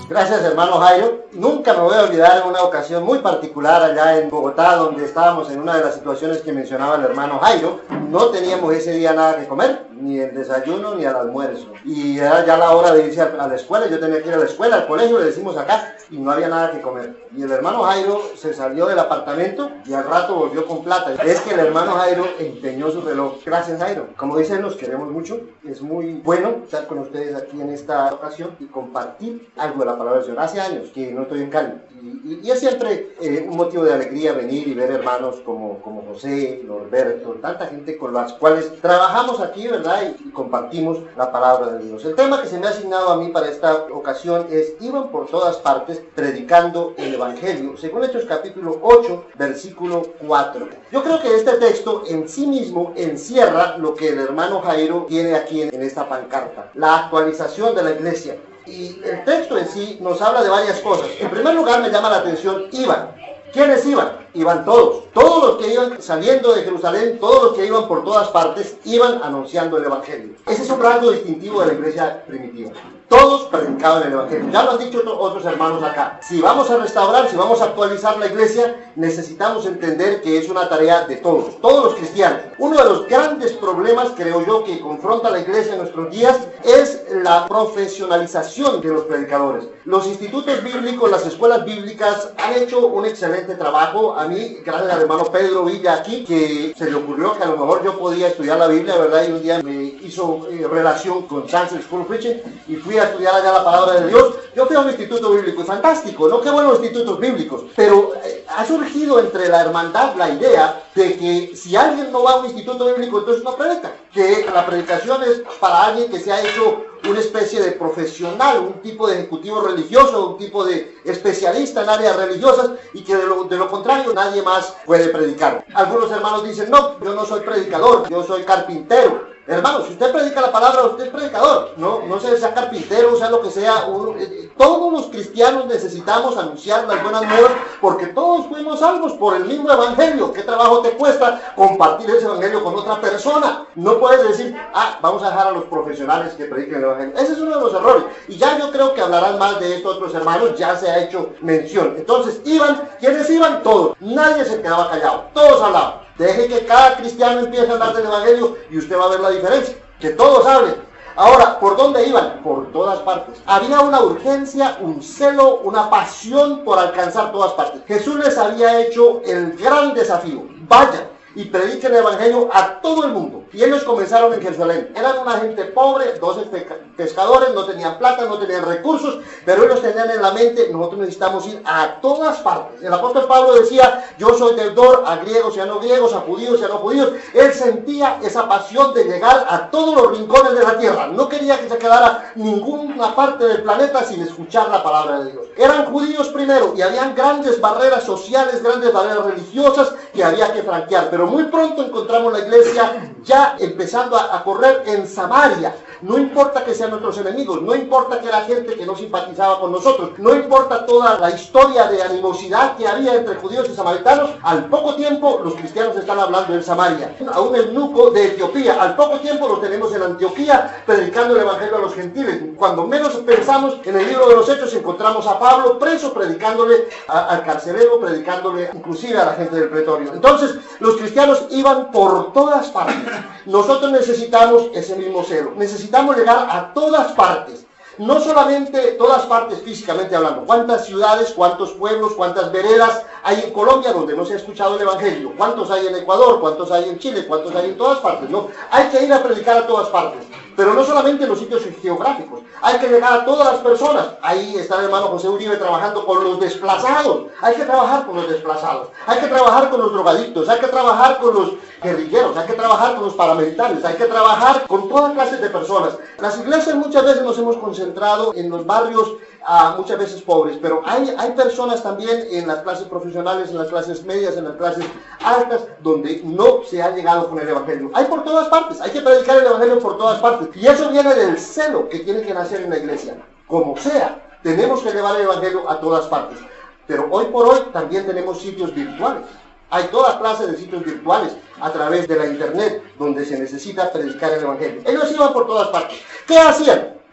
Gracias, hermano Jairo. Nunca me voy a olvidar en una ocasión muy particular allá en Bogotá, donde estábamos en una de las situaciones que mencionaba el hermano Jairo. No teníamos ese día nada que comer, ni el desayuno ni el almuerzo. Y era ya la hora de irse a la escuela. Yo tenía que ir a la escuela, al colegio, le decimos acá, y no había nada que comer. Y el hermano Jairo se salió del apartamento y al rato volvió con plata. Es que el hermano Jairo empeñó su reloj. Gracias, Jairo. Como dicen, los queremos mucho. Es muy bueno estar con ustedes aquí en esta ocasión y compartir algo de la palabra del Señor. Hace años que no estoy en Cali y es siempre un motivo de alegría venir y ver hermanos como José, Norberto, tanta gente con las cuales trabajamos aquí, ¿verdad? Y compartimos la palabra de Dios. El tema que se me ha asignado a mí para esta ocasión es: iban por todas partes predicando el Evangelio, según Hechos capítulo 8, versículo 4. Yo creo que este texto en sí mismo encierra lo que el hermano Jairo tiene aquí en esta pancarta, la actualización de la iglesia. Y el texto en sí nos habla de varias cosas. En primer lugar, me llama la atención, iban. ¿Quiénes iban? Iban todos. Todos los que iban saliendo de Jerusalén, todos los que iban por todas partes, iban anunciando el Evangelio. Ese es un rasgo distintivo de la iglesia primitiva. Todos predicaban el Evangelio. Ya lo han dicho otros hermanos acá. Si vamos a restaurar, si vamos a actualizar la iglesia, necesitamos entender que es una tarea de todos los cristianos. Uno de los grandes problemas, creo yo, que confronta la iglesia en nuestros días es la profesionalización de los predicadores. Los institutos bíblicos, las escuelas bíblicas han hecho un excelente trabajo. A mí, gracias al hermano Pedro Villa aquí, que se le ocurrió que a lo mejor yo podía estudiar la Biblia, ¿verdad? Y un día me hizo relación con Chancellor School of Preaching y fui a estudiar allá la palabra de Dios. Yo fui a un instituto bíblico y fantástico, ¿no? Qué buenos institutos bíblicos. Pero ha surgido entre la hermandad la idea de que si alguien no va a un instituto bíblico, entonces no predica. Que la predicación es para alguien que se ha hecho una especie de profesional, un tipo de ejecutivo religioso, un tipo de especialista en áreas religiosas, y que de lo contrario nadie más puede predicar. Algunos hermanos dicen: no, yo no soy predicador, yo soy carpintero. Hermano, si usted predica la palabra, usted es predicador. No sea carpintero, sea lo que sea. Todos los cristianos necesitamos anunciar las buenas nuevas, porque todos fuimos salvos por el mismo evangelio. ¿Qué trabajo te cuesta compartir ese evangelio con otra persona? No puedes decir: vamos a dejar a los profesionales que prediquen el evangelio. Ese es uno de los errores. Y ya yo creo que hablarán más de esto otros hermanos, ya se ha hecho mención. Entonces, ¿quiénes iban? Todos. Nadie se quedaba callado. Todos hablaban. Deje que cada cristiano empiece a hablar del evangelio y usted va a ver la diferencia. Que todos hablen. Ahora, ¿por dónde iban? Por todas partes. Había una urgencia, un celo, una pasión por alcanzar todas partes. Jesús les había hecho el gran desafío: vayan y prediquen el evangelio a todo el mundo. Y ellos comenzaron en Jerusalén. Eran una gente pobre, 12 pescadores, no tenían plata, no tenían recursos, pero ellos tenían en la mente: nosotros necesitamos ir a todas partes. El apóstol Pablo decía: yo soy deudor a griegos y a no griegos, a judíos y a no judíos. Él sentía esa pasión de llegar a todos los rincones de la tierra. No quería que se quedara ninguna parte del planeta sin escuchar la palabra de Dios. Eran judíos primero y habían grandes barreras sociales, grandes barreras religiosas que había que franquear, pero muy pronto encontramos la iglesia ya empezando a correr en Samaria. No importa que sean nuestros enemigos, no importa que era gente que no simpatizaba con nosotros, no importa toda la historia de animosidad que había entre judíos y samaritanos. Al poco tiempo los cristianos están hablando en Samaria. A un eunuco de Etiopía, al poco tiempo lo tenemos en Antioquía predicando el evangelio a los gentiles. Cuando menos pensamos, en el libro de los Hechos encontramos a Pablo preso predicándole al carcelero, predicándole inclusive a la gente del pretorio. Entonces los cristianos iban por todas partes. Nosotros necesitamos ese mismo celo. Necesitamos llegar a todas partes. No solamente todas partes físicamente hablando. ¿Cuántas ciudades, cuántos pueblos, cuántas veredas hay en Colombia donde no se ha escuchado el evangelio? ¿Cuántos hay en Ecuador? ¿Cuántos hay en Chile? ¿Cuántos hay en todas partes? No, hay que ir a predicar a todas partes. Pero no solamente en los sitios geográficos, hay que llegar a todas las personas. Ahí está el hermano José Uribe trabajando con los desplazados. Hay que trabajar con los desplazados, hay que trabajar con los drogadictos, hay que trabajar con los guerrilleros, hay que trabajar con los paramilitares, hay que trabajar con todas clases de personas. Las iglesias muchas veces nos hemos concentrado en los barrios muchas veces pobres, pero hay personas también en las clases profesionales, en las clases medias, en las clases altas, donde no se ha llegado con el evangelio. Hay por todas partes, hay que predicar el evangelio por todas partes, y eso viene del celo que tiene que nacer en la iglesia. Como sea, tenemos que llevar el evangelio a todas partes, pero hoy por hoy también tenemos sitios virtuales. Hay toda clase de sitios virtuales a través de la internet donde se necesita predicar el evangelio. Ellos iban por todas partes. ¿Qué hacían?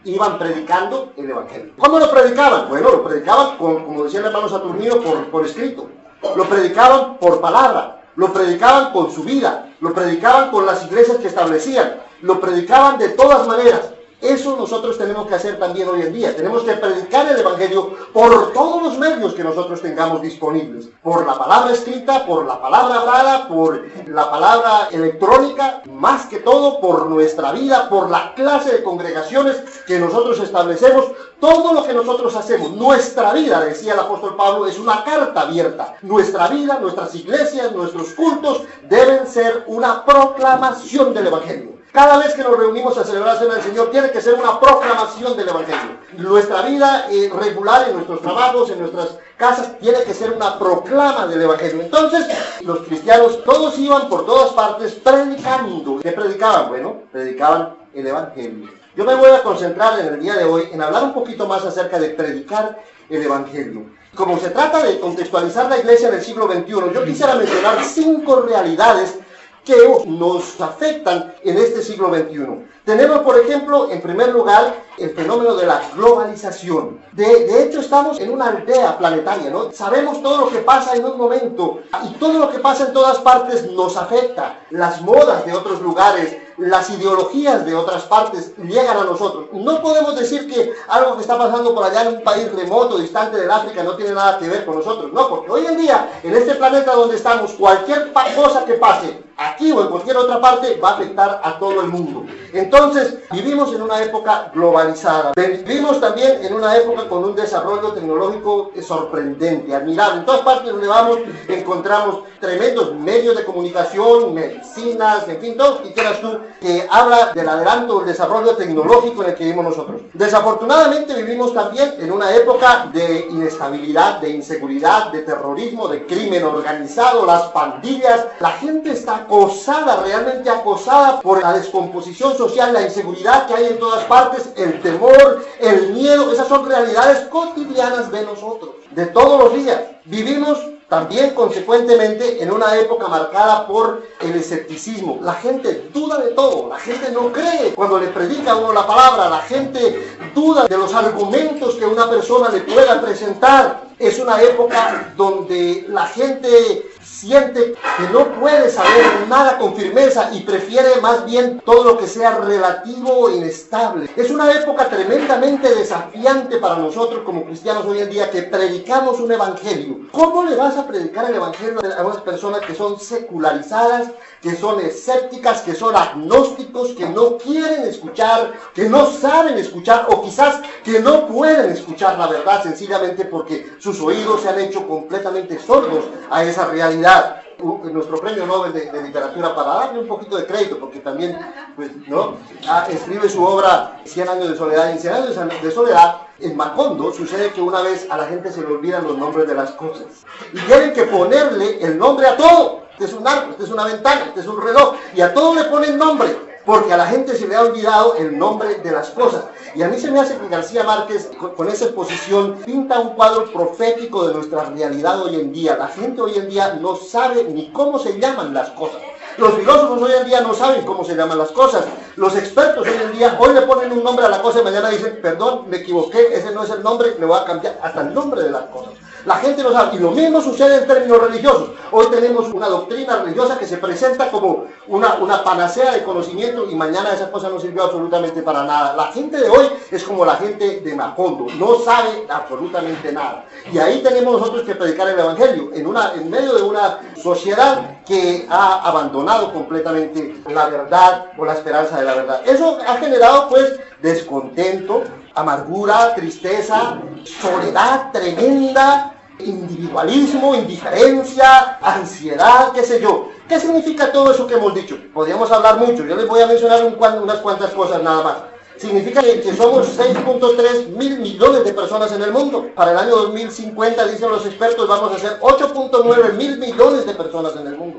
iban predicando el Evangelio. ¿Cómo lo predicaban? Bueno, lo predicaban, como decía el hermano Saturnino, por escrito. Lo predicaban por palabra, lo predicaban con su vida, lo predicaban con las iglesias que establecían, lo predicaban de todas maneras. Eso nosotros tenemos que hacer también hoy en día. Tenemos que predicar el Evangelio por todos los medios que nosotros tengamos disponibles. Por la palabra escrita, por la palabra hablada, por la palabra electrónica, más que todo por nuestra vida, por la clase de congregaciones que nosotros establecemos. Todo lo que nosotros hacemos, nuestra vida, decía el apóstol Pablo, es una carta abierta. Nuestra vida, nuestras iglesias, nuestros cultos deben ser una proclamación del Evangelio. Cada vez que nos reunimos a celebrar la Cena del Señor, tiene que ser una proclamación del Evangelio. Nuestra vida regular, en nuestros trabajos, en nuestras casas, tiene que ser una proclama del Evangelio. Entonces, los cristianos, todos iban por todas partes predicando. ¿Qué predicaban? Bueno, predicaban el Evangelio. Yo me voy a concentrar en el día de hoy en hablar un poquito más acerca de predicar el Evangelio. Como se trata de contextualizar la iglesia del siglo XXI, yo quisiera mencionar 5 realidades que nos afectan en este siglo XXI. Tenemos, por ejemplo, en primer lugar, el fenómeno de la globalización. De hecho, estamos en una aldea planetaria, ¿no? Sabemos todo lo que pasa en un momento, y todo lo que pasa en todas partes nos afecta. Las modas de otros lugares, las ideologías de otras partes llegan a nosotros. No podemos decir que algo que está pasando por allá en un país remoto, distante del África, no tiene nada que ver con nosotros. No, porque hoy en día, en este planeta donde estamos, cualquier cosa que pase, aquí o en cualquier otra parte, va a afectar a todo el mundo. Entonces, vivimos en una época globalizada. Vivimos también en una época con un desarrollo tecnológico sorprendente, admirable. En todas partes donde vamos encontramos tremendos medios de comunicación, medicinas, en fin, todo lo que quieras tú, que habla del adelanto, del desarrollo tecnológico en el que vivimos nosotros. Desafortunadamente vivimos también en una época de inestabilidad, de inseguridad, de terrorismo, de crimen organizado, las pandillas. La gente está acosada, realmente acosada por la descomposición social, la inseguridad que hay en todas partes, el temor, el miedo. Esas son realidades cotidianas de nosotros, de todos los días. Vivimos también consecuentemente en una época marcada por el escepticismo. La gente duda de todo, la gente no cree cuando le predica a uno la palabra, la gente duda de los argumentos que una persona le pueda presentar. Es una época donde la gente siente que no puede saber nada con firmeza y prefiere más bien todo lo que sea relativo e inestable. Es una época tremendamente desafiante para nosotros como cristianos hoy en día, que predicamos un evangelio. ¿Cómo le vas a predicar el evangelio a unas personas que son secularizadas, que son escépticas, que son agnósticos, que no quieren escuchar, que no saben escuchar, o quizás que no pueden escuchar la verdad sencillamente porque sus oídos se han hecho completamente sordos a esa realidad? Nuestro premio Nobel de literatura, para darle un poquito de crédito, porque también pues, ¿no? Escribe su obra 100 años de soledad. En 100 años de soledad, en Macondo, sucede que una vez a la gente se le olvidan los nombres de las cosas y tienen que ponerle el nombre a todo. Este es un arco, este es una ventana, este es un reloj, y a todo le ponen nombre, porque a la gente se le ha olvidado el nombre de las cosas. Y a mí se me hace que García Márquez, con esa exposición, pinta un cuadro profético de nuestra realidad hoy en día. La gente hoy en día no sabe ni cómo se llaman las cosas. Los filósofos hoy en día no saben cómo se llaman las cosas. Los expertos hoy en día, hoy le ponen un nombre a la cosa y mañana dicen, perdón, me equivoqué, ese no es el nombre, le voy a cambiar hasta el nombre de las cosas. La gente no sabe. Y lo mismo sucede en términos religiosos. Hoy tenemos una doctrina religiosa que se presenta como una panacea de conocimiento, y mañana esa cosa no sirvió absolutamente para nada. La gente de hoy es como la gente de Macondo, no sabe absolutamente nada. Y ahí tenemos nosotros que predicar el evangelio, en medio de una sociedad que ha abandonado completamente la verdad o la esperanza de la verdad. Eso ha generado pues descontento, amargura, tristeza, soledad tremenda, individualismo, indiferencia, ansiedad, qué sé yo. ¿Qué significa todo eso que hemos dicho? Podríamos hablar mucho, yo les voy a mencionar unas cuantas cosas nada más. Significa que somos 6.3 mil millones de personas en el mundo. Para el año 2050, dicen los expertos, vamos a ser 8.9 mil millones de personas en el mundo.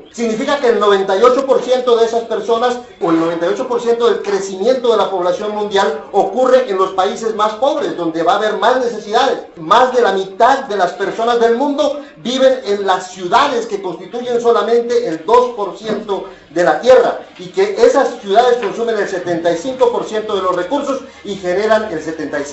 Significa que el 98% de esas personas, o el 98% del crecimiento de la población mundial, ocurre en los países más pobres, donde va a haber más necesidades. Más de la mitad de las personas del mundo viven en las ciudades, que constituyen solamente el 2% de la tierra, y que esas ciudades consumen el 75% de los recursos y generan el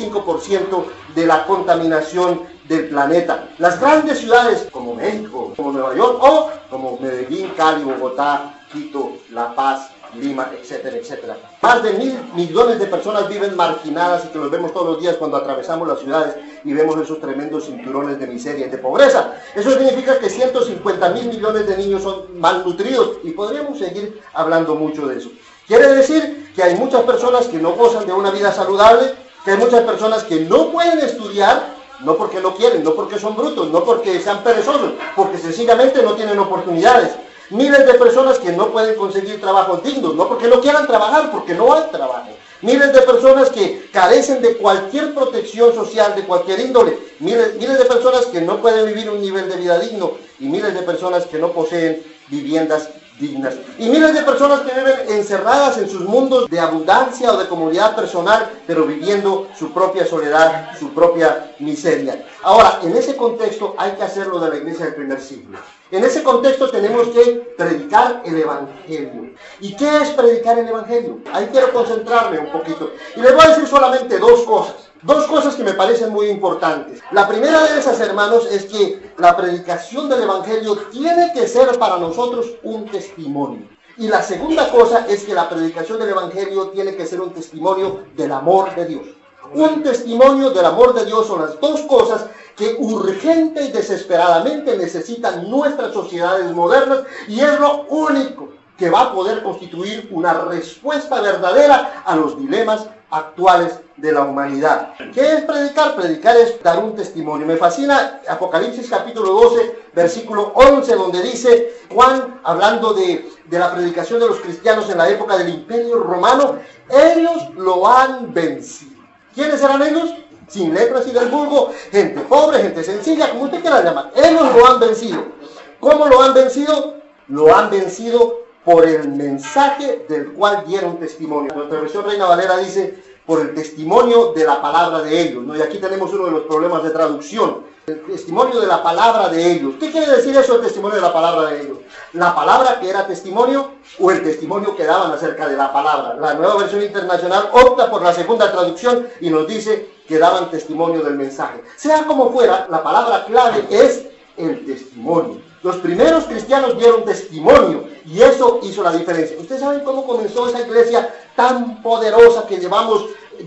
75% de la contaminación del planeta. Las grandes ciudades como México, como Nueva York, o como Medellín, Cali, Bogotá, Quito, La Paz, Lima, etcétera, etcétera. Más de 1.000 millones de personas viven marginadas, y que los vemos todos los días cuando atravesamos las ciudades y vemos esos tremendos cinturones de miseria y de pobreza. Eso significa que 150.000 millones de niños son malnutridos, y podríamos seguir hablando mucho de eso. Quiere decir que hay muchas personas que no gozan de una vida saludable, que hay muchas personas que no pueden estudiar, no porque no quieren, no porque son brutos, no porque sean perezosos, porque sencillamente no tienen oportunidades. Miles de personas que no pueden conseguir trabajos dignos, no porque no quieran trabajar, porque no hay trabajo. Miles de personas que carecen de cualquier protección social, de cualquier índole. Miles de personas que no pueden vivir un nivel de vida digno, y miles de personas que no poseen viviendas dignas. Y miles de personas que viven encerradas en sus mundos de abundancia o de comodidad personal, pero viviendo su propia soledad, su propia miseria. Ahora, en ese contexto hay que hacer lo de la iglesia del primer siglo. En ese contexto tenemos que predicar el Evangelio. ¿Y qué es predicar el Evangelio? Ahí quiero concentrarme un poquito. Y les voy a decir solamente dos cosas. Dos cosas que me parecen muy importantes. La primera de esas, hermanos, es que la predicación del Evangelio tiene que ser para nosotros un testimonio. Y la segunda cosa es que la predicación del Evangelio tiene que ser un testimonio del amor de Dios. Un testimonio del amor de Dios son las dos cosas que urgente y desesperadamente necesitan nuestras sociedades modernas, y es lo único que va a poder constituir una respuesta verdadera a los dilemas actuales de la humanidad. ¿Qué es predicar? Predicar es dar un testimonio. Me fascina Apocalipsis capítulo 12, versículo 11, donde dice Juan, hablando de la predicación de los cristianos en la época del Imperio Romano: ellos lo han vencido. ¿Quiénes eran ellos? Sin letras y del vulgo, gente pobre, gente sencilla, como usted quiera llamar. Ellos lo han vencido. ¿Cómo lo han vencido? Lo han vencido por el mensaje del cual dieron testimonio. Nuestra versión Reina Valera dice: por el testimonio de la palabra de ellos, ¿no? Y aquí tenemos uno de los problemas de traducción. El testimonio de la palabra de ellos. ¿Qué quiere decir eso, el testimonio de la palabra de ellos? ¿La palabra que era testimonio, o el testimonio que daban acerca de la palabra? La Nueva Versión Internacional opta por la segunda traducción y nos dice que daban testimonio del mensaje. Sea como fuera, la palabra clave es el testimonio. Los primeros cristianos dieron testimonio, y eso hizo la diferencia. ¿Ustedes saben cómo comenzó esa iglesia tan poderosa que llevamos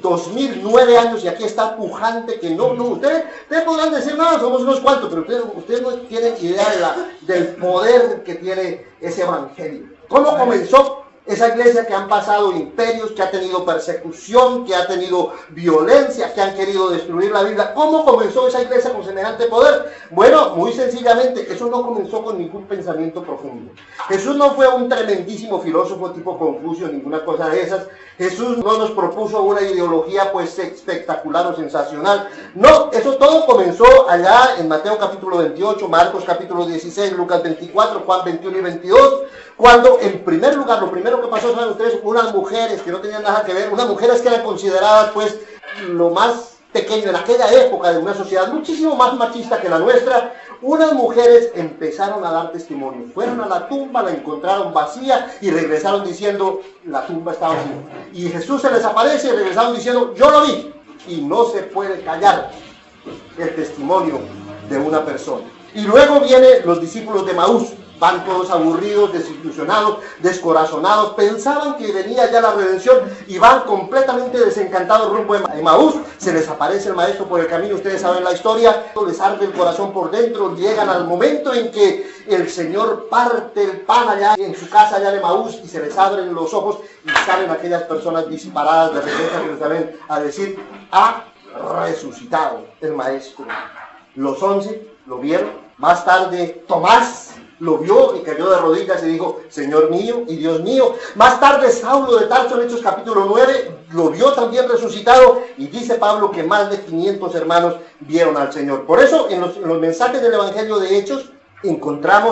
2009 años y aquí está pujante? Que ustedes podrán decir: no, somos unos cuantos, pero ustedes no tienen idea del poder que tiene ese evangelio. ¿Cómo comenzó esa iglesia que han pasado imperios, que ha tenido persecución, que ha tenido violencia, que han querido destruir la Biblia? ¿Cómo comenzó esa iglesia con semejante poder? Bueno, muy sencillamente, eso no comenzó con ningún pensamiento profundo. Jesús no fue un tremendísimo filósofo tipo Confucio, ninguna cosa de esas. Jesús no nos propuso una ideología pues espectacular o sensacional. No, eso todo comenzó allá en Mateo capítulo 28, Marcos capítulo 16, Lucas 24, Juan 21 y 22, cuando en primer lugar, lo primero que pasó, ¿saben ustedes? Unas mujeres que no tenían nada que ver, unas mujeres que eran consideradas pues lo más pequeño en aquella época de una sociedad muchísimo más machista que la nuestra. Unas mujeres empezaron a dar testimonio. Fueron a la tumba, la encontraron vacía y regresaron diciendo: la tumba está vacía. Y Jesús se les aparece y regresaron diciendo: yo lo vi. Y no se puede callar el testimonio de una persona. Y luego vienen los discípulos de Emaús. Van todos aburridos, desilusionados, descorazonados, pensaban que venía ya la redención y van completamente desencantados rumbo a Emaús. Se les aparece el maestro por el camino, ustedes saben la historia, les arde el corazón por dentro, llegan al momento en que el Señor parte el pan allá en su casa allá en Emaús, y se les abren los ojos y salen aquellas personas disparadas de repente a Jerusalén a decir: ha resucitado el maestro. Los 11 lo vieron. Más tarde Tomás lo vio y cayó de rodillas y dijo: Señor mío y Dios mío. Más tarde Saulo de Tarso, en Hechos capítulo 9, lo vio también resucitado, y dice Pablo que más de 500 hermanos vieron al Señor. Por eso en los mensajes del Evangelio de Hechos encontramos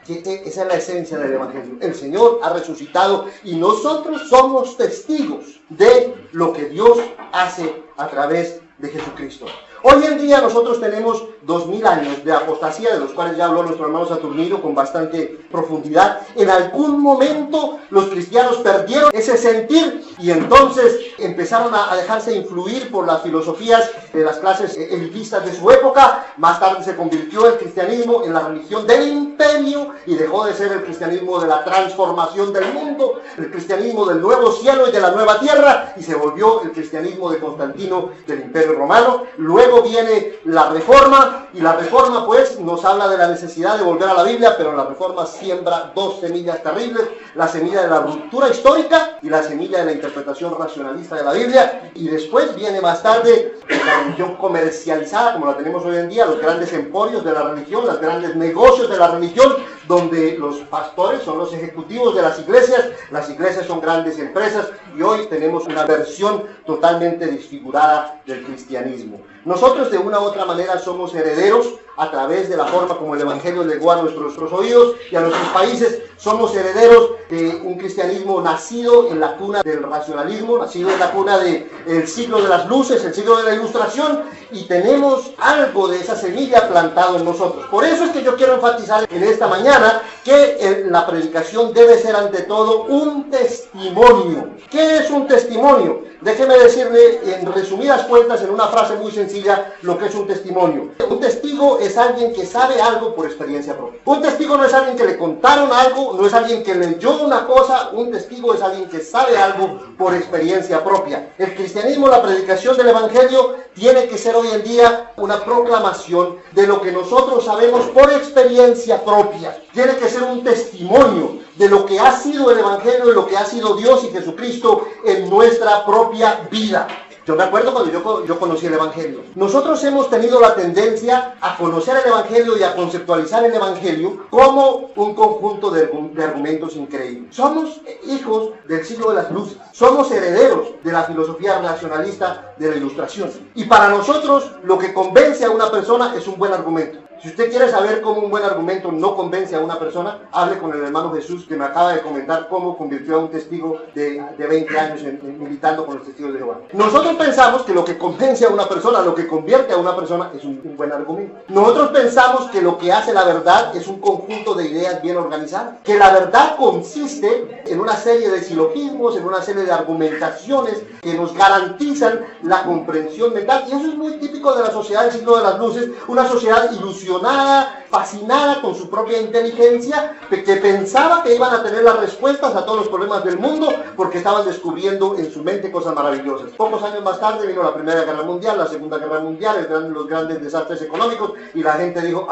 Que esa es la esencia del Evangelio. El Señor ha resucitado y nosotros somos testigos de lo que Dios hace a través de Jesucristo. Hoy en día nosotros tenemos 2000 años de apostasía, de los cuales ya habló nuestro hermano Saturnino con bastante profundidad. En algún momento los cristianos perdieron ese sentir y entonces empezaron a dejarse influir por las filosofías de las clases elitistas de su época. Más tarde se convirtió el cristianismo en la religión del imperio y dejó de ser el cristianismo de la transformación del mundo, el cristianismo del nuevo cielo y de la nueva tierra, y se volvió el cristianismo de Constantino del Imperio Romano. Luego viene la Reforma, y la Reforma pues nos habla de la necesidad de volver a la Biblia, pero la Reforma siembra dos semillas terribles: la semilla de la ruptura histórica y la semilla de la interpretación racionalista de la Biblia. Y después viene más tarde la religión comercializada, como la tenemos hoy en día, los grandes emporios de la religión, los grandes negocios de la religión, donde los pastores son los ejecutivos de las iglesias son grandes empresas, y hoy tenemos una versión totalmente desfigurada del cristianismo. Nosotros de una u otra manera somos herederos a través de la forma como el Evangelio llegó a nuestros oídos y a nuestros países. Somos herederos de un cristianismo nacido en la cuna del racionalismo, nacido en la cuna del siglo de las luces, el siglo de la ilustración, y tenemos algo de esa semilla plantado en nosotros. Por eso es que yo quiero enfatizar en esta mañana que la predicación debe ser ante todo un testimonio. ¿Qué es un testimonio? Déjeme decirle en resumidas cuentas, en una frase muy sencilla, lo que es un testimonio. Un testigo es alguien que sabe algo por experiencia propia. Un testigo no es alguien que le contaron algo, no es alguien que leyó una cosa. Un testigo es alguien que sabe algo por experiencia propia. El cristianismo, la predicación del Evangelio, tiene que ser hoy en día una proclamación de lo que nosotros sabemos por experiencia propia. Tiene que ser un testimonio de lo que ha sido el Evangelio, de lo que ha sido Dios y Jesucristo en nuestra propia vida. Yo me acuerdo cuando yo conocí el Evangelio. Nosotros hemos tenido la tendencia a conocer el Evangelio y a conceptualizar el Evangelio como un conjunto de argumentos increíbles. Somos hijos del siglo de las luces. Somos herederos de la filosofía racionalista de la ilustración. Y para nosotros lo que convence a una persona es un buen argumento. Si usted quiere saber cómo un buen argumento no convence a una persona, hable con el hermano Jesús, que me acaba de comentar cómo convirtió a un testigo de 20 años militando con los testigos de Jehová. Nosotros pensamos que lo que convence a una persona, lo que convierte a una persona, es un buen argumento. Nosotros pensamos que lo que hace la verdad es un conjunto de ideas bien organizadas, que la verdad consiste en una serie de silogismos, en una serie de argumentaciones que nos garantizan la comprensión mental. Y eso es muy típico de la sociedad del siglo de las luces, una sociedad ilusionada, fascinada con su propia inteligencia, que pensaba que iban a tener las respuestas a todos los problemas del mundo porque estaban descubriendo en su mente cosas maravillosas. Pocos años más tarde vino la Primera Guerra Mundial, la Segunda Guerra Mundial, los grandes desastres económicos, y la gente dijo,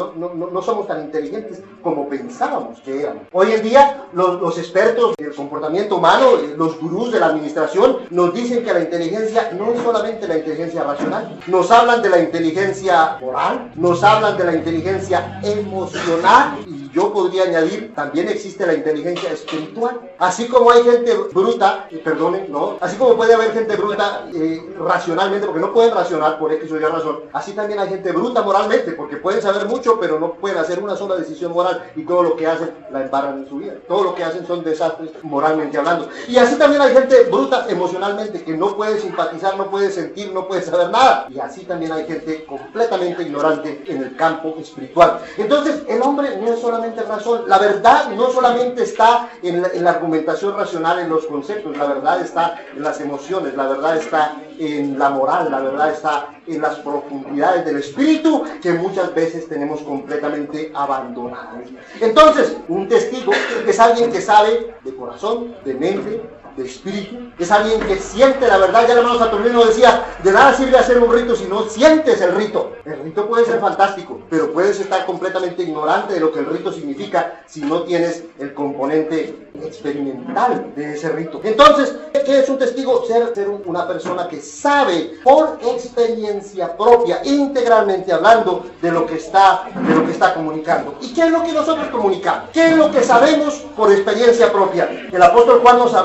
no somos tan inteligentes como pensábamos que éramos. Hoy en día los expertos del comportamiento humano, los gurús de la administración, nos dicen que la inteligencia no es solamente la inteligencia racional, nos hablan de la inteligencia moral, nos hablan de la inteligencia emocional, y yo podría añadir, también existe la inteligencia espiritual. Así como hay gente bruta, así como puede haber gente bruta racionalmente, porque no pueden racionar por X o Y razón, así también hay gente bruta moralmente, porque pueden saber mucho, pero no pueden hacer una sola decisión moral, y todo lo que hacen la embarran en su vida. Todo lo que hacen son desastres moralmente hablando. Y así también hay gente bruta emocionalmente, que no puede simpatizar, no puede sentir, no puede saber nada. Y así también hay gente completamente ignorante en el campo espiritual. Entonces, el hombre no es solamente razón. La verdad no solamente está en la argumentación racional, en los conceptos. La verdad está en las emociones, la verdad está en la moral, la verdad está en las profundidades del espíritu, que muchas veces tenemos completamente abandonadas. Entonces, un testigo es alguien que sabe de corazón, de mente, de espíritu, es alguien que siente la verdad. Ya el hermano Saturnino decía, de nada sirve hacer un rito si no sientes el rito. El rito puede ser fantástico, pero puedes estar completamente ignorante de lo que el rito significa si no tienes el componente experimental de ese rito. Entonces, ¿qué es un testigo? Ser una persona que sabe por experiencia propia, integralmente hablando, de lo que está comunicando. ¿Y qué es lo que nosotros comunicamos? ¿Qué es lo que sabemos por experiencia propia? El apóstol Juan nos hablaba del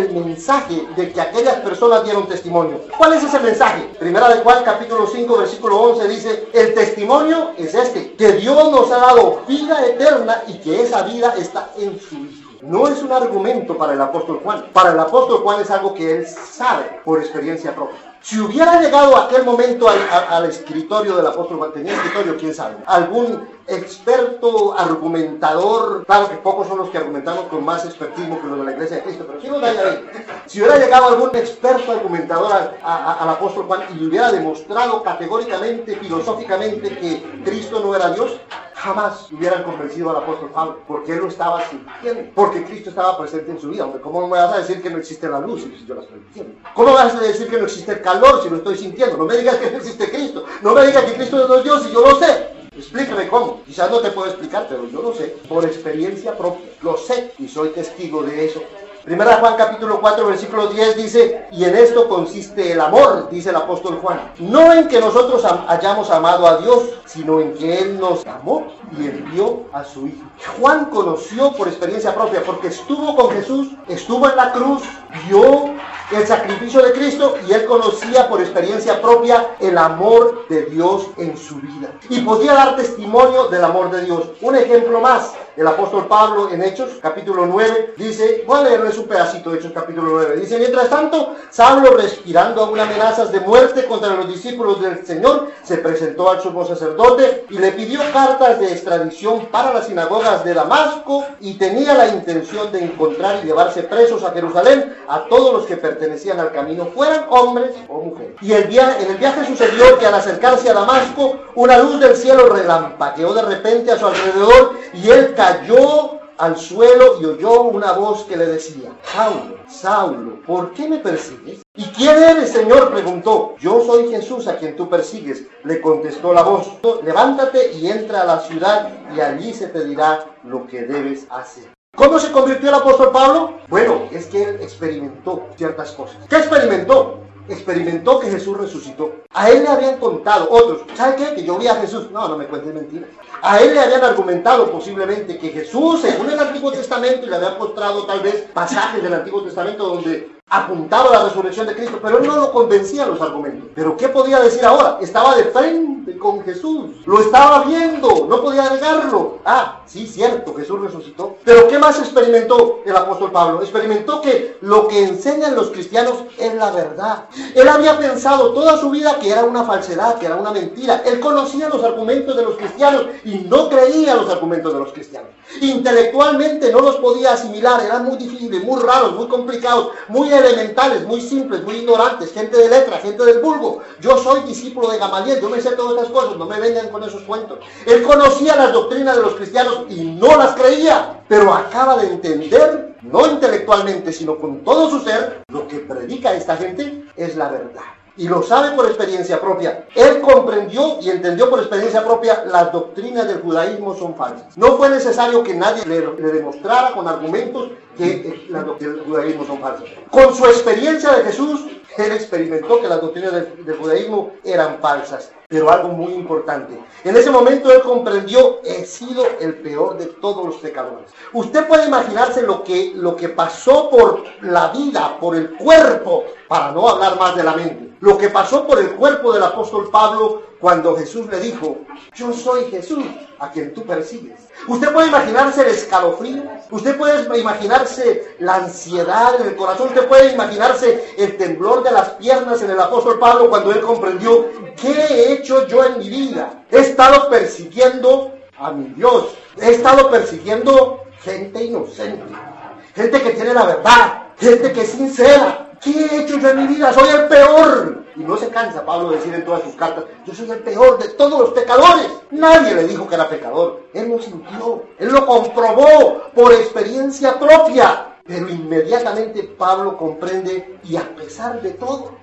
el mensaje de que aquellas personas dieron testimonio. ¿Cuál es ese mensaje? Primera de Juan, capítulo 5, versículo 11 dice: el testimonio es este, que Dios nos ha dado vida eterna y que esa vida está en su Hijo. No es un argumento para el apóstol Juan. Para el apóstol Juan es algo que él sabe por experiencia propia. Si hubiera llegado aquel momento al escritorio del apóstol Juan, tenía escritorio, quién sabe, algún experto argumentador, claro que pocos son los que argumentamos con más expertismo que los de la Iglesia de Cristo, pero si los hay ahí. Si hubiera llegado algún experto argumentador al apóstol Juan y le hubiera demostrado categóricamente, filosóficamente que Cristo no era Dios, jamás hubieran convencido al apóstol Pablo, porque él lo estaba sintiendo, porque Cristo estaba presente en su vida. Hombre, ¿cómo me vas a decir que no existe la luz si yo la estoy sintiendo? ¿Cómo me vas a decir que no existe el calor si lo estoy sintiendo? No me digas que no existe Cristo, no me digas que Cristo no es Dios si yo lo sé. Explícame cómo. Quizás no te puedo explicar, pero yo lo sé, por experiencia propia, lo sé y soy testigo de eso. Primera Juan capítulo 4 versículo 10 dice: y en esto consiste el amor, dice el apóstol Juan, no en que nosotros hayamos amado a Dios, sino en que Él nos amó y envió a su Hijo. Juan conoció por experiencia propia, porque estuvo con Jesús, estuvo en la cruz, vio el sacrificio de Cristo y él conocía por experiencia propia el amor de Dios en su vida. Y podía dar testimonio del amor de Dios. Un ejemplo más, el apóstol Pablo en Hechos capítulo 9 dice, voy a leerles un pedacito de Hechos capítulo 9, dice: mientras tanto, Saulo, respirando aún amenazas de muerte contra los discípulos del Señor, se presentó al sumo sacerdote y le pidió cartas de extradición para las sinagogas de Damasco, y tenía la intención de encontrar y llevarse presos a Jerusalén a todos los que pertenecían al camino, fueran hombres o mujeres. Y en el viaje sucedió que al acercarse a Damasco, una luz del cielo relampagueó de repente a su alrededor, y él cayó al suelo y oyó una voz que le decía: Saulo, Saulo, ¿por qué me persigues? ¿Y quién eres, Señor?, preguntó. Yo soy Jesús a quien tú persigues, le contestó la voz. Levántate y entra a la ciudad y allí se te dirá lo que debes hacer. ¿Cómo se convirtió el apóstol Pablo? Bueno, es que él experimentó ciertas cosas. ¿Qué experimentó? Experimentó que Jesús resucitó. A él le habían contado otros, ¿sabe qué? Que yo vi a Jesús. No me cuentes mentiras. A él le habían argumentado posiblemente que Jesús, según el Antiguo Testamento, y le habían mostrado tal vez pasajes del Antiguo Testamento donde apuntaba a la resurrección de Cristo, pero él no lo convencía los argumentos. ¿Pero qué podía decir ahora? Estaba de frente con Jesús, lo estaba viendo, no podía negarlo. Sí, cierto, Jesús resucitó. Pero ¿qué más experimentó el apóstol Pablo? Experimentó que lo que enseñan los cristianos es la verdad. Él había pensado toda su vida que era una falsedad, que era una mentira. Él conocía los argumentos de los cristianos y no creía los argumentos de los cristianos. Intelectualmente no los podía asimilar, eran muy difíciles, muy raros, muy complicados, muy elementales, muy simples, muy ignorantes, gente de letra, gente del vulgo. Yo soy discípulo de Gamaliel, yo me sé todas estas cosas, no me vengan con esos cuentos. Él conocía las doctrinas de los cristianos y no las creía, pero acaba de entender, no intelectualmente, sino con todo su ser, lo que predica esta gente es la verdad. Y lo sabe por experiencia propia. Él comprendió y entendió por experiencia propia las doctrinas del judaísmo son falsas. No fue necesario que nadie le demostrara con argumentos que las doctrinas del judaísmo son falsas. Con su experiencia de Jesús, él experimentó que las doctrinas del judaísmo eran falsas. Pero algo muy importante, en ese momento él comprendió: he sido el peor de todos los pecadores. Usted puede imaginarse lo que pasó por la vida, por el cuerpo, para no hablar más de la mente, lo que pasó por el cuerpo del apóstol Pablo cuando Jesús le dijo: yo soy Jesús a quien tú persigues. Usted puede imaginarse el escalofrío, usted puede imaginarse la ansiedad en el corazón, usted puede imaginarse el temblor de las piernas en el apóstol Pablo cuando él comprendió: ¿qué he hecho yo en mi vida? He estado persiguiendo a mi Dios, he estado persiguiendo gente inocente, gente que tiene la verdad, gente que es sincera. ¿Qué he hecho yo en mi vida? Soy el peor. Y no se cansa Pablo de decir en todas sus cartas: yo soy el peor de todos los pecadores. Nadie le dijo que era pecador. Él lo sintió, él lo comprobó por experiencia propia. Pero inmediatamente Pablo comprende, y a pesar de todo,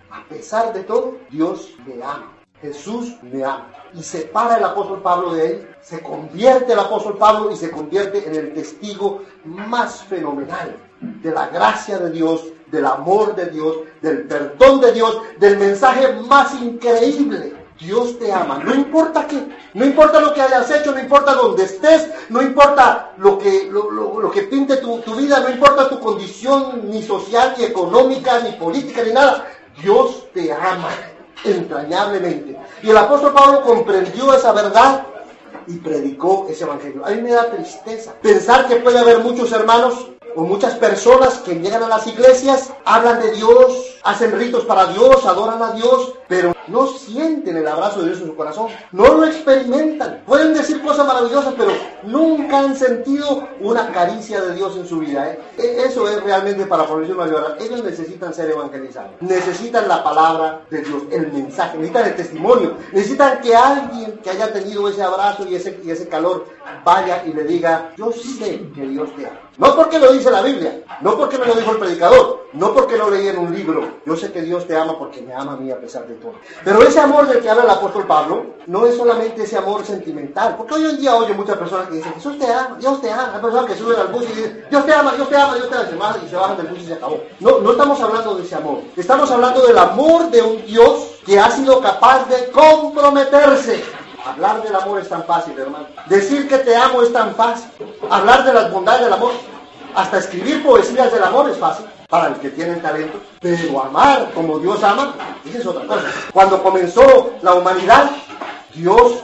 Dios me ama. Jesús me ama. Y se para el apóstol Pablo de él, se convierte el apóstol Pablo y se convierte en el testigo más fenomenal de la gracia de Dios, del amor de Dios, del perdón de Dios, del mensaje más increíble Dios te ama, no importa qué, no importa lo que hayas hecho, no importa dónde estés, no importa lo que pinte tu vida, no importa tu condición ni social, ni económica, ni política, ni nada. Dios te ama entrañablemente. Y el apóstol Pablo comprendió esa verdad y predicó ese evangelio. A mí me da tristeza pensar que puede haber muchos hermanos o muchas personas que llegan a las iglesias, hablan de Dios, hacen ritos para Dios, adoran a Dios, pero no sienten el abrazo de Dios en su corazón, no lo experimentan. Pueden decir cosas maravillosas, pero nunca han sentido una caricia de Dios en su vida. Eso es realmente para ponerse una llorar. Ellos necesitan ser evangelizados, necesitan la palabra de Dios, el mensaje, necesitan el testimonio, necesitan que alguien que haya tenido ese abrazo y ese calor vaya y le diga: yo sé que Dios te ama. No porque lo dice la Biblia, no porque me lo dijo el predicador, no porque lo leí en un libro. Yo sé que Dios te ama porque me ama a mí a pesar de todo. Pero ese amor del que habla el apóstol Pablo no es solamente ese amor sentimental, porque hoy en día oye muchas personas que dicen: Jesús te ama, Dios te ama. Hay personas que suben al bus y dicen: Dios te ama, Dios te ama, Dios te ama, y se bajan del bus y se acabó. No estamos hablando de ese amor, estamos hablando del amor de un Dios que ha sido capaz de comprometerse. Hablar del amor es tan fácil, hermano. Decir que te amo es tan fácil. Hablar de las bondades del amor, hasta escribir poesías del amor es fácil para el que tiene talento. Pero amar como Dios ama, esa es otra cosa. Cuando comenzó la humanidad, Dios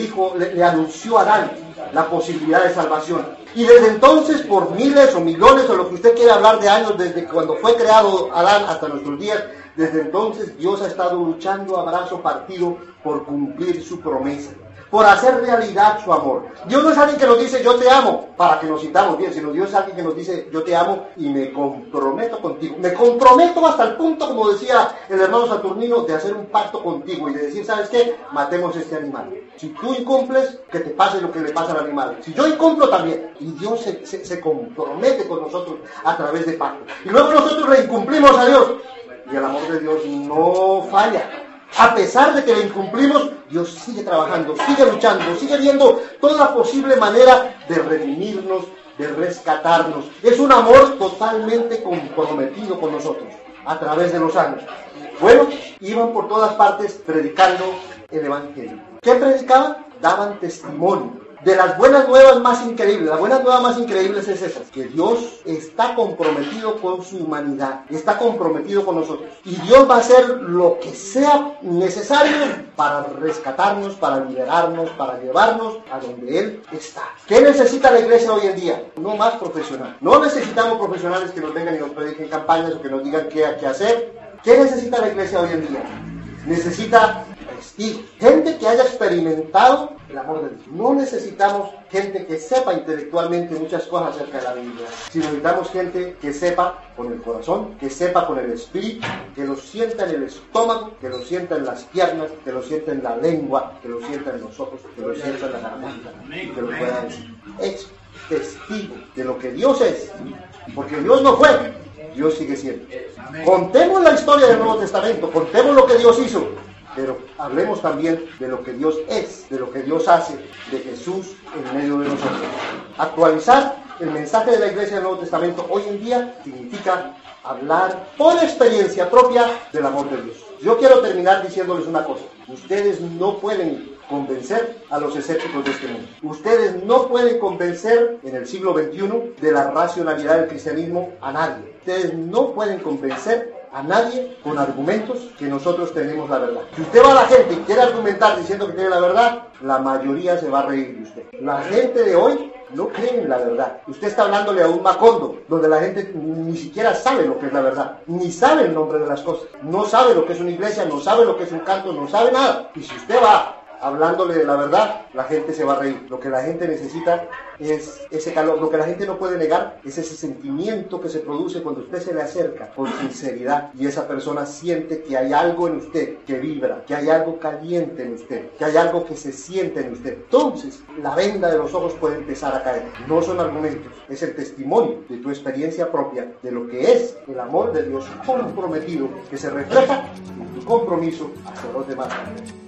le anunció a Adán la posibilidad de salvación. Y desde entonces, por miles o millones o lo que usted quiera hablar de años, desde cuando fue creado Adán hasta nuestros días, desde entonces Dios ha estado luchando a brazo partido por cumplir su promesa, por hacer realidad su amor. Dios no es alguien que nos dice: yo te amo, para que nos sintamos bien, sino Dios es alguien que nos dice: yo te amo y me comprometo contigo. Me comprometo hasta el punto, como decía el hermano Saturnino, de hacer un pacto contigo y de decir: ¿sabes qué? Matemos este animal. Si tú incumples, que te pase lo que le pasa al animal. Si yo incumplo, también. Y Dios se compromete con nosotros a través de pacto. Y luego nosotros le incumplimos a Dios. Y el amor de Dios no falla. A pesar de que le incumplimos, Dios sigue trabajando, sigue luchando, sigue viendo toda posible manera de redimirnos, de rescatarnos. Es un amor totalmente comprometido con nosotros a través de los años. Bueno, iban por todas partes predicando el evangelio. ¿Qué predicaban? Daban testimonio de las buenas nuevas más increíbles. Las buenas nuevas más increíbles es esas: que Dios está comprometido con su humanidad, está comprometido con nosotros, y Dios va a hacer lo que sea necesario para rescatarnos, para liberarnos, para llevarnos a donde Él está. ¿Qué necesita la iglesia hoy en día? No más profesional. No necesitamos profesionales que nos vengan y nos prediquen campañas o que nos digan qué hacer. ¿Qué necesita la iglesia hoy en día? Necesita testigos, gente que haya experimentado el amor de Dios. No necesitamos gente que sepa intelectualmente muchas cosas acerca de la Biblia, sino necesitamos gente que sepa con el corazón, que sepa con el espíritu, que lo sienta en el estómago, que lo sienta en las piernas, que lo sienta en la lengua, que lo sienta en los ojos, que lo sienta en la garganta, y que lo pueda decir. Es testigo de lo que Dios es, porque Dios no fue, Dios sigue siendo. Contemos la historia del Nuevo Testamento, contemos lo que Dios hizo, pero hablemos también de lo que Dios es, de lo que Dios hace, de Jesús en medio de nosotros. Actualizar el mensaje de la iglesia del Nuevo Testamento hoy en día significa hablar por experiencia propia del amor de Dios. Yo quiero terminar diciéndoles una cosa: ustedes no pueden convencer a los escépticos de este mundo. Ustedes no pueden convencer en el siglo XXI de la racionalidad del cristianismo a nadie. Ustedes no pueden convencer a nadie con argumentos que nosotros tenemos la verdad. Si usted va a la gente y quiere argumentar diciendo que tiene la verdad, la mayoría se va a reír de usted. La gente de hoy no cree en la verdad. Usted está hablándole a un Macondo, donde la gente ni siquiera sabe lo que es la verdad, ni sabe el nombre de las cosas, no sabe lo que es una iglesia, no sabe lo que es un canto, no sabe nada. Y si usted va hablándole de la verdad, la gente se va a reír. Lo que la gente necesita es ese calor. Lo que la gente no puede negar es ese sentimiento que se produce cuando usted se le acerca con sinceridad y esa persona siente que hay algo en usted que vibra, que hay algo caliente en usted, que hay algo que se siente en usted. Entonces, la venda de los ojos puede empezar a caer. No son argumentos, es el testimonio de tu experiencia propia de lo que es el amor de Dios comprometido, que se refleja en tu compromiso hacia los demás.